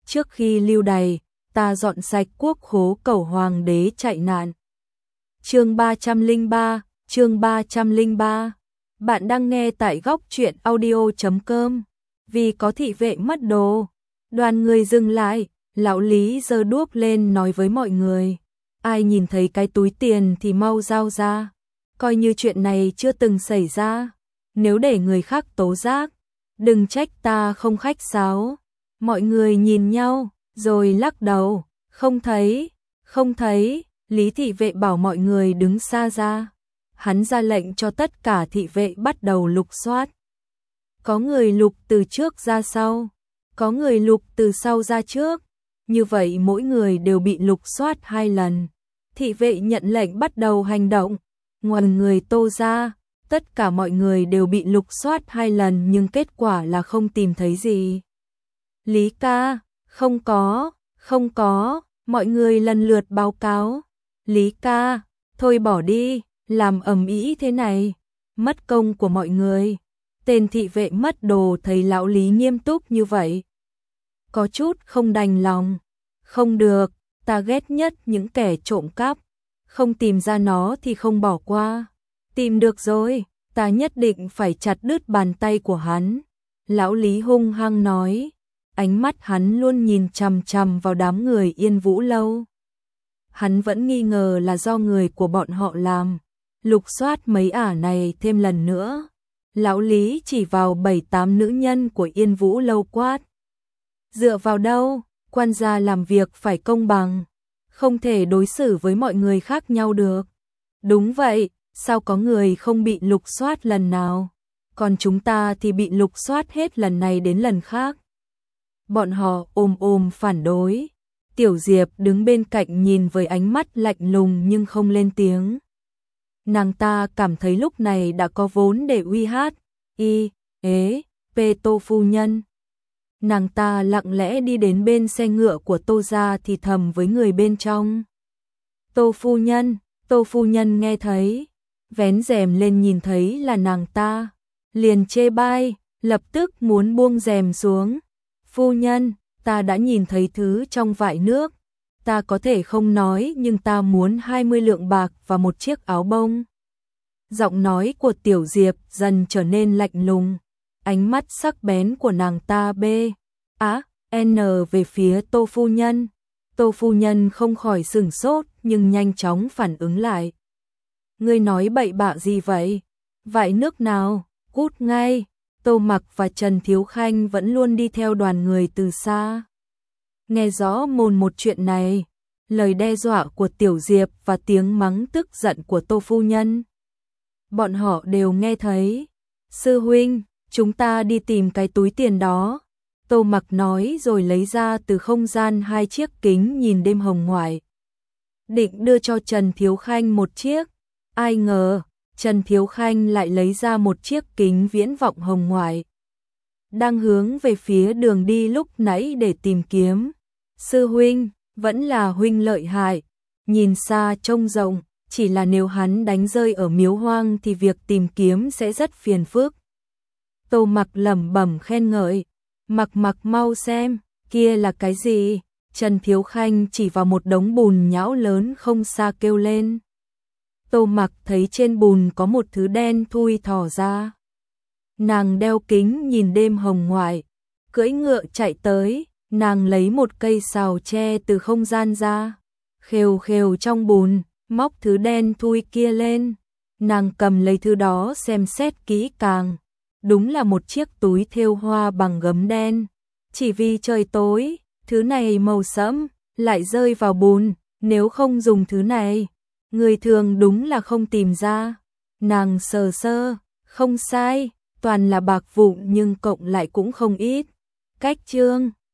trước khi lưu đày, ta dọn sạch quốc khố cầu hoàng đế chạy nạn. Chương 303, chương 303. Bạn đang nghe tại góc truyện audio.com. Vì có thị vệ mất đồ, đoàn người dừng lại, lão Lý giơ đuốc lên nói với mọi người, ai nhìn thấy cái túi tiền thì mau giao ra, coi như chuyện này chưa từng xảy ra, nếu để người khác tố giác, đừng trách ta không khách sáo. Mọi người nhìn nhau, rồi lắc đầu, không thấy, không thấy. Lý thị vệ bảo mọi người đứng xa ra. Hắn ra lệnh cho tất cả thị vệ bắt đầu lục soát. Có người lục từ trước ra sau, có người lục từ sau ra trước. Như vậy mỗi người đều bị lục soát 2 lần. Thị vệ nhận lệnh bắt đầu hành động. Ngoài người Tô ra, tất cả mọi người đều bị lục soát 2 lần nhưng kết quả là không tìm thấy gì. Lý ca, không có, không có, mọi người lần lượt báo cáo. Lý ca, thôi bỏ đi, làm ầm ĩ thế này, mất công của mọi người. Tên thị vệ mất đồ thấy lão Lý nghiêm túc như vậy, có chút không đành lòng. Không được, ta ghét nhất những kẻ trộm cắp, không tìm ra nó thì không bỏ qua. Tìm được rồi, ta nhất định phải chặt đứt bàn tay của hắn. Lão Lý hung hăng nói, ánh mắt hắn luôn nhìn chằm chằm vào đám người Yên Vũ Lâu. Hắn vẫn nghi ngờ là do người của bọn họ làm. Lục soát mấy ả này thêm lần nữa. Lão Lý chỉ vào 7-8 nữ nhân của Yên Vũ Lâu quát. Dựa vào đâu, quan gia làm việc phải công bằng, không thể đối xử với mọi người khác nhau được. Đúng vậy, sao có người không bị lục soát lần nào, còn chúng ta thì bị lục soát hết lần này đến lần khác. Bọn họ ôm phản đối. Tiểu Diệp đứng bên cạnh nhìn với ánh mắt lạnh lùng nhưng không lên tiếng. Nàng ta cảm thấy lúc này đã có vốn để uy hát, Tô phu nhân. Nàng ta lặng lẽ đi đến bên xe ngựa của Tô gia thì thầm với người bên trong. Tô phu nhân nghe thấy, vén rèm lên nhìn thấy là nàng ta, liền chê bai, lập tức muốn buông rèm xuống. Phu nhân, ta đã nhìn thấy thứ trong vại nước, ta có thể không nói nhưng ta muốn 20 lượng bạc và một chiếc áo bông. Giọng nói của Tiểu Diệp dần trở nên lạnh lùng, ánh mắt sắc bén của nàng ta về phía Tô phu nhân. Tô phu nhân không khỏi sửng sốt nhưng nhanh chóng phản ứng lại. Ngươi nói bậy bạ gì vậy? Vại nước nào? Cút ngay! Tô Mặc và Trần Thiếu Khanh vẫn luôn đi theo đoàn người từ xa. Nghe rõ mồn một chuyện này, lời đe dọa của Tiểu Diệp và tiếng mắng tức giận của Tô phu nhân. Bọn họ đều nghe thấy. Sư huynh, chúng ta đi tìm cái túi tiền đó. Tô Mặc nói rồi lấy ra từ không gian 2 chiếc kính nhìn đêm hồng ngoại. Định đưa cho Trần Thiếu Khanh một chiếc. Ai ngờ, Trần Thiếu Khanh lại lấy ra một chiếc kính viễn vọng hồng ngoại. Đang hướng về phía đường đi lúc nãy để tìm kiếm. Sư huynh, vẫn là huynh lợi hại. Nhìn xa trông rộng, chỉ là nếu hắn đánh rơi ở miếu hoang thì việc tìm kiếm sẽ rất phiền phức. Tô Mặc lẩm bẩm khen ngợi. Mặc mau xem, kia là cái gì? Trần Thiếu Khanh chỉ vào một đống bùn nhão lớn không xa kêu lên. Tô Mặc thấy trên bùn có một thứ đen thui thò ra. Nàng đeo kính nhìn đêm hồng ngoại, cưỡi ngựa chạy tới, nàng lấy một cây sào tre từ không gian ra, khều trong bùn, móc thứ đen thui kia lên. Nàng cầm lấy thứ đó xem xét kỹ càng. Đúng là một chiếc túi thêu hoa bằng gấm đen. Chỉ vì trời tối, thứ này màu sẫm, lại rơi vào bùn, nếu không dùng thứ này, người thường đúng là không tìm ra. Nàng sờ, không sai, toàn là bạc vụn nhưng cộng lại cũng không ít. Cách trương,